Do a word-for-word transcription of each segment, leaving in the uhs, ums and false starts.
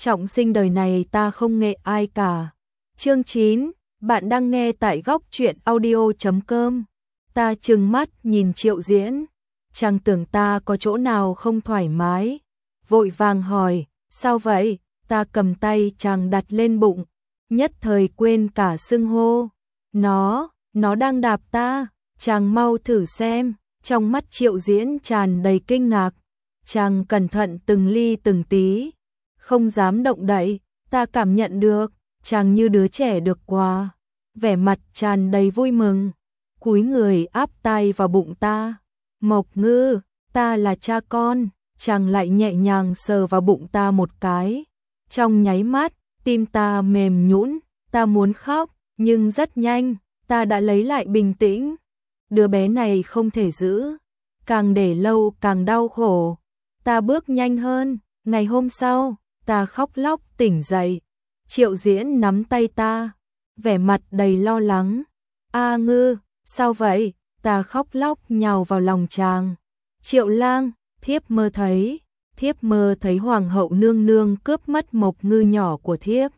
trọng sinh đời này ta không nghệ ai cả. Chương chín, bạn đang nghe tại góc truyện audio chấm com. Ta trừng mắt nhìn Triệu Diễn, chàng tưởng ta có chỗ nào không thoải mái, vội vàng hỏi, sao vậy? Ta cầm tay chàng đặt lên bụng, nhất thời quên cả xưng hô. Nó, nó đang đạp ta, chàng mau thử xem. Trong mắt Triệu Diễn tràn đầy kinh ngạc, chàng cẩn thận từng ly từng tí, không dám động đậy. Ta cảm nhận được, chàng như đứa trẻ được quà, vẻ mặt tràn đầy vui mừng, cúi người áp tay vào bụng ta. Mộc Ngư, ta là cha con. Chàng lại nhẹ nhàng sờ vào bụng ta một cái. Trong nháy mắt, tim ta mềm nhũn, ta muốn khóc, nhưng rất nhanh, ta đã lấy lại bình tĩnh. Đứa bé này không thể giữ, càng để lâu càng đau khổ. Ta bước nhanh hơn, ngày hôm sau, ta khóc lóc tỉnh dậy. Triệu Diễn nắm tay ta, vẻ mặt đầy lo lắng. A Ngư, sao vậy? Ta khóc lóc nhào vào lòng chàng. Triệu Lang, thiếp mơ thấy, thiếp mơ thấy hoàng hậu nương nương cướp mất Mộc Ngư nhỏ của thiếp.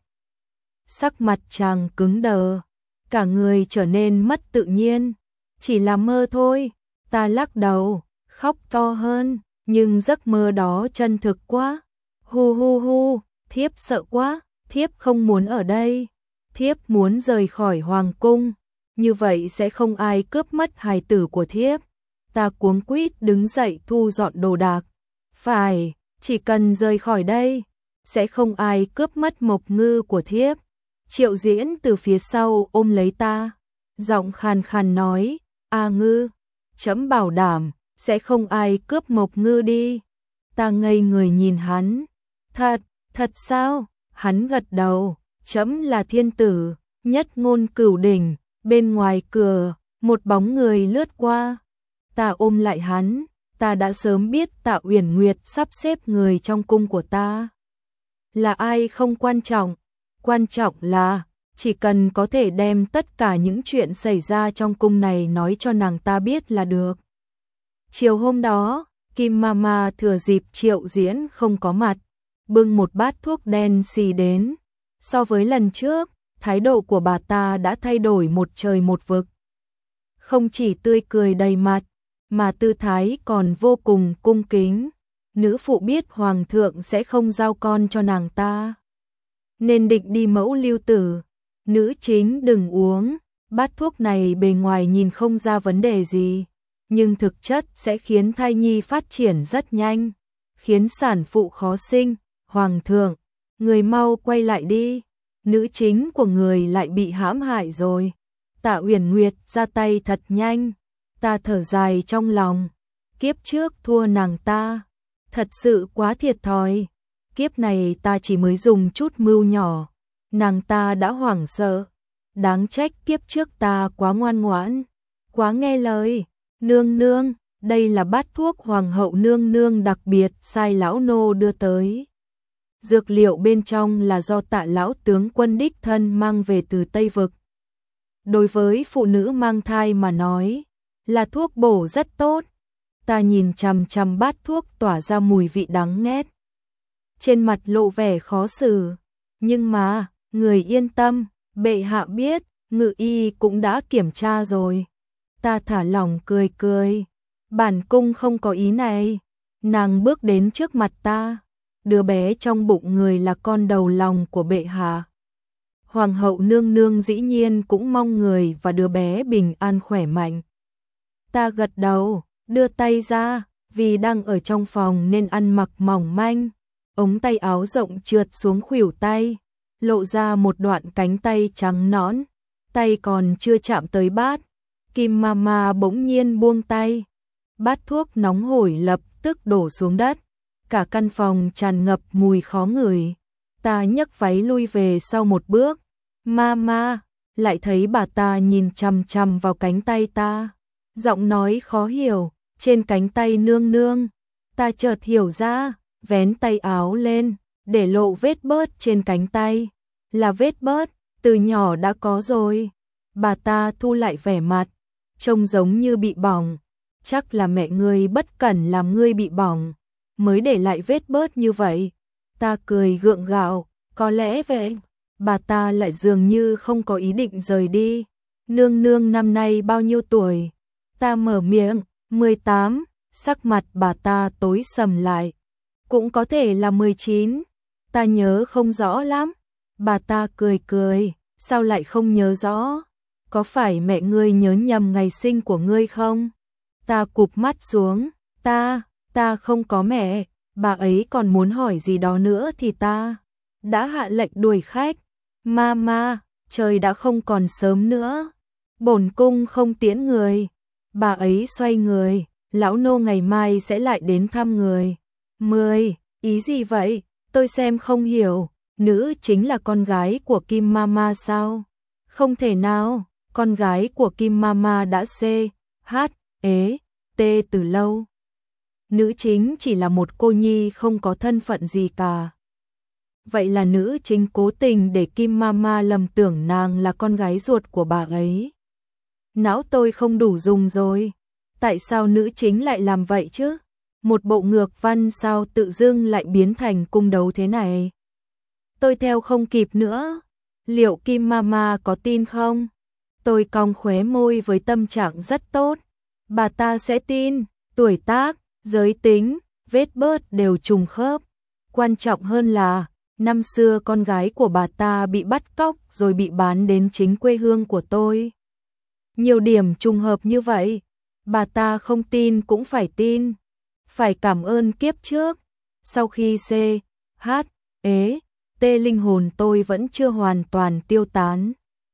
Sắc mặt chàng cứng đờ, cả người trở nên mất tự nhiên. Chỉ là mơ thôi. Ta lắc đầu, khóc to hơn, nhưng giấc mơ đó chân thực quá. Hu hu hu, thiếp sợ quá, thiếp không muốn ở đây. Thiếp muốn rời khỏi hoàng cung, như vậy sẽ không ai cướp mất hài tử của thiếp. Ta cuống quýt đứng dậy thu dọn đồ đạc. Phải, chỉ cần rời khỏi đây, sẽ không ai cướp mất Mộc Ngư của thiếp. Triệu Diễn từ phía sau ôm lấy ta, giọng khàn khàn nói, A Ngư, trẫm bảo đảm, sẽ không ai cướp Mộc Ngư đi. Ta ngây người nhìn hắn. Thật, thật sao? Hắn gật đầu, trẫm là thiên tử, nhất ngôn cửu đỉnh. Bên ngoài cửa, một bóng người lướt qua. Ta ôm lại hắn, ta đã sớm biết Tạ Uyển Nguyệt sắp xếp người trong cung của ta. Là ai không quan trọng, quan trọng là chỉ cần có thể đem tất cả những chuyện xảy ra trong cung này nói cho nàng ta biết là được. Chiều hôm đó, Kim Mama thừa dịp Triệu Diễn không có mặt, bưng một bát thuốc đen xì đến. So với lần trước, thái độ của bà ta đã thay đổi một trời một vực. Không chỉ tươi cười đầy mặt, mà tư thái còn vô cùng cung kính. Nữ phụ biết hoàng thượng sẽ không giao con cho nàng ta, nên định đi mẫu lưu tử. Nữ chính đừng uống, bát thuốc này bề ngoài nhìn không ra vấn đề gì, nhưng thực chất sẽ khiến thai nhi phát triển rất nhanh, khiến sản phụ khó sinh. Hoàng thượng, người mau quay lại đi, nữ chính của người lại bị hãm hại rồi. Tạ Uyển Nguyệt ra tay thật nhanh. Ta thở dài trong lòng, kiếp trước thua nàng ta, thật sự quá thiệt thòi. Kiếp này ta chỉ mới dùng chút mưu nhỏ, nàng ta đã hoảng sợ. Đáng trách kiếp trước ta quá ngoan ngoãn, quá nghe lời. Nương nương, đây là bát thuốc hoàng hậu nương nương đặc biệt sai lão nô đưa tới. Dược liệu bên trong là do Tạ lão tướng quân đích thân mang về từ Tây Vực. Đối với phụ nữ mang thai mà nói, là thuốc bổ rất tốt. Ta nhìn chằm chằm bát thuốc tỏa ra mùi vị đắng nghét, trên mặt lộ vẻ khó xử. Nhưng mà, người yên tâm, bệ hạ biết, ngự y cũng đã kiểm tra rồi. Ta thả lỏng cười cười, bản cung không có ý này. Nàng bước đến trước mặt ta, đứa bé trong bụng người là con đầu lòng của bệ hạ. Hoàng hậu nương nương dĩ nhiên cũng mong người và đứa bé bình an khỏe mạnh. Ta gật đầu, đưa tay ra, vì đang ở trong phòng nên ăn mặc mỏng manh. Ống tay áo rộng trượt xuống khuỷu tay, lộ ra một đoạn cánh tay trắng nõn. Tay còn chưa chạm tới bát, Kim Mama bỗng nhiên buông tay. Bát thuốc nóng hổi lập tức đổ xuống đất. Cả căn phòng tràn ngập mùi khó ngửi. Ta nhấc váy lui về sau một bước. Mama, lại thấy bà ta nhìn chằm chằm vào cánh tay ta. Giọng nói khó hiểu, trên cánh tay nương nương. Ta chợt hiểu ra, vén tay áo lên, để lộ vết bớt trên cánh tay. Là vết bớt, từ nhỏ đã có rồi. Bà ta thu lại vẻ mặt, trông giống như bị bỏng. Chắc là mẹ ngươi bất cẩn làm ngươi bị bỏng, mới để lại vết bớt như vậy. Ta cười gượng gạo, có lẽ vậy. Bà ta lại dường như không có ý định rời đi. Nương nương năm nay bao nhiêu tuổi? Ta mở miệng, mười tám, sắc mặt bà ta tối sầm lại. Cũng có thể là mười chín, ta nhớ không rõ lắm. Bà ta cười cười, sao lại không nhớ rõ? Có phải mẹ ngươi nhớ nhầm ngày sinh của ngươi không? Ta cụp mắt xuống, ta, ta không có mẹ. Bà ấy còn muốn hỏi gì đó nữa thì ta đã hạ lệnh đuổi khách. Mama, trời đã không còn sớm nữa. Bổn cung không tiễn người. Bà ấy xoay người, lão nô ngày mai sẽ lại đến thăm người. Mười, ý gì vậy? Tôi xem không hiểu. Nữ chính là con gái của Kim Mama sao? Không thể nào, con gái của Kim Mama đã C, H, ế, T từ lâu. Nữ chính chỉ là một cô nhi không có thân phận gì cả. Vậy là nữ chính cố tình để Kim Mama lầm tưởng nàng là con gái ruột của bà ấy. Não tôi không đủ dùng rồi. Tại sao nữ chính lại làm vậy chứ? Một bộ ngược văn sao tự dưng lại biến thành cung đấu thế này? Tôi theo không kịp nữa. Liệu Kim Mama có tin không? Tôi cong khóe môi với tâm trạng rất tốt. Bà ta sẽ tin. Tuổi tác, giới tính, vết bớt đều trùng khớp. Quan trọng hơn là, năm xưa con gái của bà ta bị bắt cóc rồi bị bán đến chính quê hương của tôi. Nhiều điểm trùng hợp như vậy, bà ta không tin cũng phải tin. Phải cảm ơn kiếp trước. Sau khi C, H, ế, T linh hồn tôi vẫn chưa hoàn toàn tiêu tán,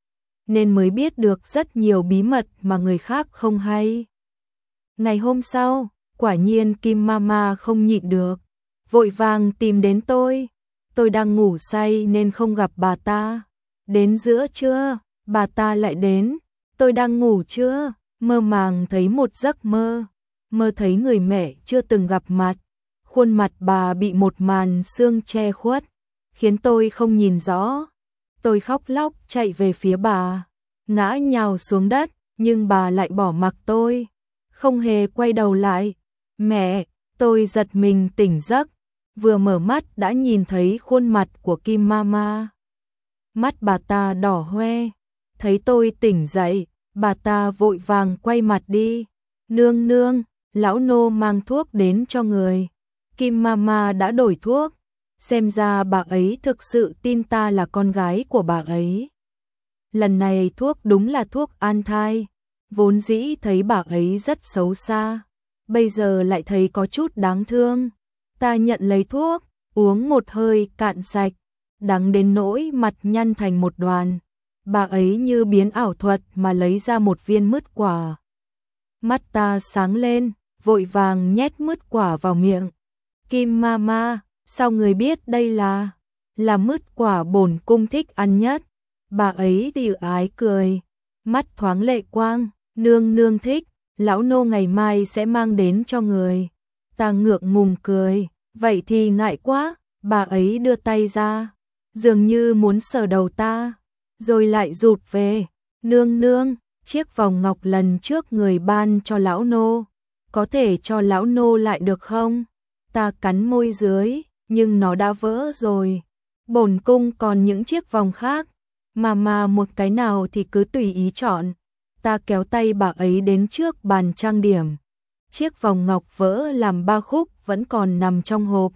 nên mới biết được rất nhiều bí mật mà người khác không hay. Ngày hôm sau, quả nhiên Kim Mama không nhịn được, vội vàng tìm đến tôi. Tôi đang ngủ say nên không gặp bà ta. Đến giữa trưa, bà ta lại đến. Tôi đang ngủ chưa? Mơ màng thấy một giấc mơ. Mơ thấy người mẹ chưa từng gặp mặt. Khuôn mặt bà bị một màn sương che khuất, khiến tôi không nhìn rõ. Tôi khóc lóc chạy về phía bà, ngã nhào xuống đất, nhưng bà lại bỏ mặc tôi, không hề quay đầu lại. Mẹ, tôi giật mình tỉnh giấc, vừa mở mắt đã nhìn thấy khuôn mặt của Kim Mama. Mắt bà ta đỏ hoe, thấy tôi tỉnh dậy, bà ta vội vàng quay mặt đi. Nương nương, lão nô mang thuốc đến cho người. Kim Mama đã đổi thuốc, xem ra bà ấy thực sự tin ta là con gái của bà ấy. Lần này thuốc đúng là thuốc an thai, vốn dĩ thấy bà ấy rất xấu xa, bây giờ lại thấy có chút đáng thương. Ta nhận lấy thuốc, uống một hơi cạn sạch, đắng đến nỗi mặt nhăn thành một đoàn. Bà ấy như biến ảo thuật mà lấy ra một viên mứt quả. Mắt ta sáng lên, vội vàng nhét mứt quả vào miệng. Kim Mama, sao người biết đây là là mứt quả bổn cung thích ăn nhất? Bà ấy thì ái cười, mắt thoáng lệ quang. Nương nương thích, lão nô ngày mai sẽ mang đến cho người. Ta ngượng ngùng cười, vậy thì ngại quá. Bà ấy đưa tay ra, dường như muốn sờ đầu ta, rồi lại rụt về. Nương nương, chiếc vòng ngọc lần trước người ban cho lão nô, có thể cho lão nô lại được không? Ta cắn môi dưới, nhưng nó đã vỡ rồi. Bổn cung còn những chiếc vòng khác, mà mà một cái nào thì cứ tùy ý chọn. Ta kéo tay bà ấy đến trước bàn trang điểm. Chiếc vòng ngọc vỡ làm ba khúc vẫn còn nằm trong hộp.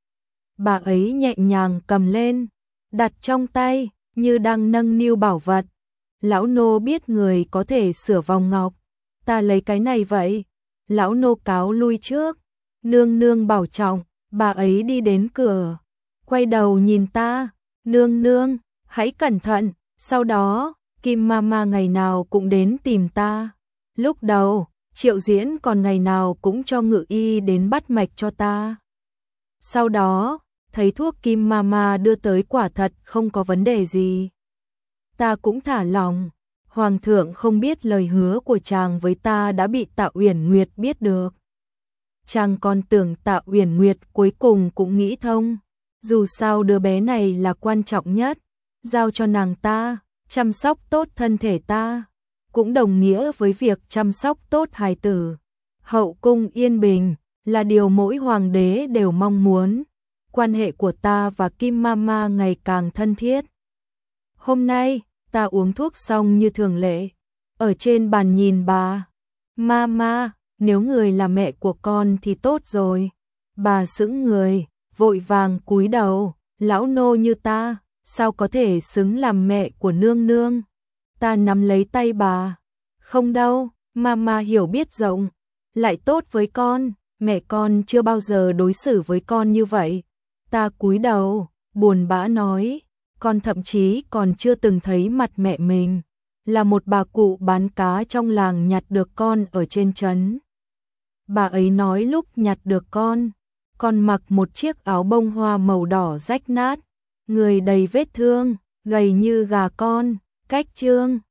Bà ấy nhẹ nhàng cầm lên, đặt trong tay, như đang nâng niu bảo vật. Lão nô biết người có thể sửa vòng ngọc. Ta lấy cái này vậy. Lão nô cáo lui trước. Nương nương bảo trọng. Bà ấy đi đến cửa, quay đầu nhìn ta. Nương nương, hãy cẩn thận. Sau đó, Kim Mama ngày nào cũng đến tìm ta. Lúc đầu, Triệu Diễn còn ngày nào cũng cho ngự y đến bắt mạch cho ta. Sau đó, thấy thuốc Kim Mama đưa tới quả thật không có vấn đề gì. Ta cũng thả lòng. Hoàng thượng không biết lời hứa của chàng với ta đã bị Tạ Uyển Nguyệt biết được. Chàng còn tưởng Tạ Uyển Nguyệt cuối cùng cũng nghĩ thông. Dù sao đứa bé này là quan trọng nhất, giao cho nàng ta, chăm sóc tốt thân thể ta, cũng đồng nghĩa với việc chăm sóc tốt hài tử. Hậu cung yên bình là điều mỗi hoàng đế đều mong muốn. quan hệ của ta và Kim Mama ngày càng thân thiết. Hôm nay, ta uống thuốc xong như thường lệ, ở trên bàn nhìn bà. Mama, nếu người là mẹ của con thì tốt rồi. Bà sững người, vội vàng cúi đầu, lão nô như ta, sao có thể xứng làm mẹ của nương nương. Ta nắm lấy tay bà. Không đâu, Mama hiểu biết rộng, lại tốt với con, mẹ con chưa bao giờ đối xử với con như vậy. Ta cúi đầu, buồn bã nói, con thậm chí còn chưa từng thấy mặt mẹ mình, là một bà cụ bán cá trong làng nhặt được con ở trên trấn. Bà ấy nói lúc nhặt được con, con mặc một chiếc áo bông hoa màu đỏ rách nát, người đầy vết thương, gầy như gà con, cách trương.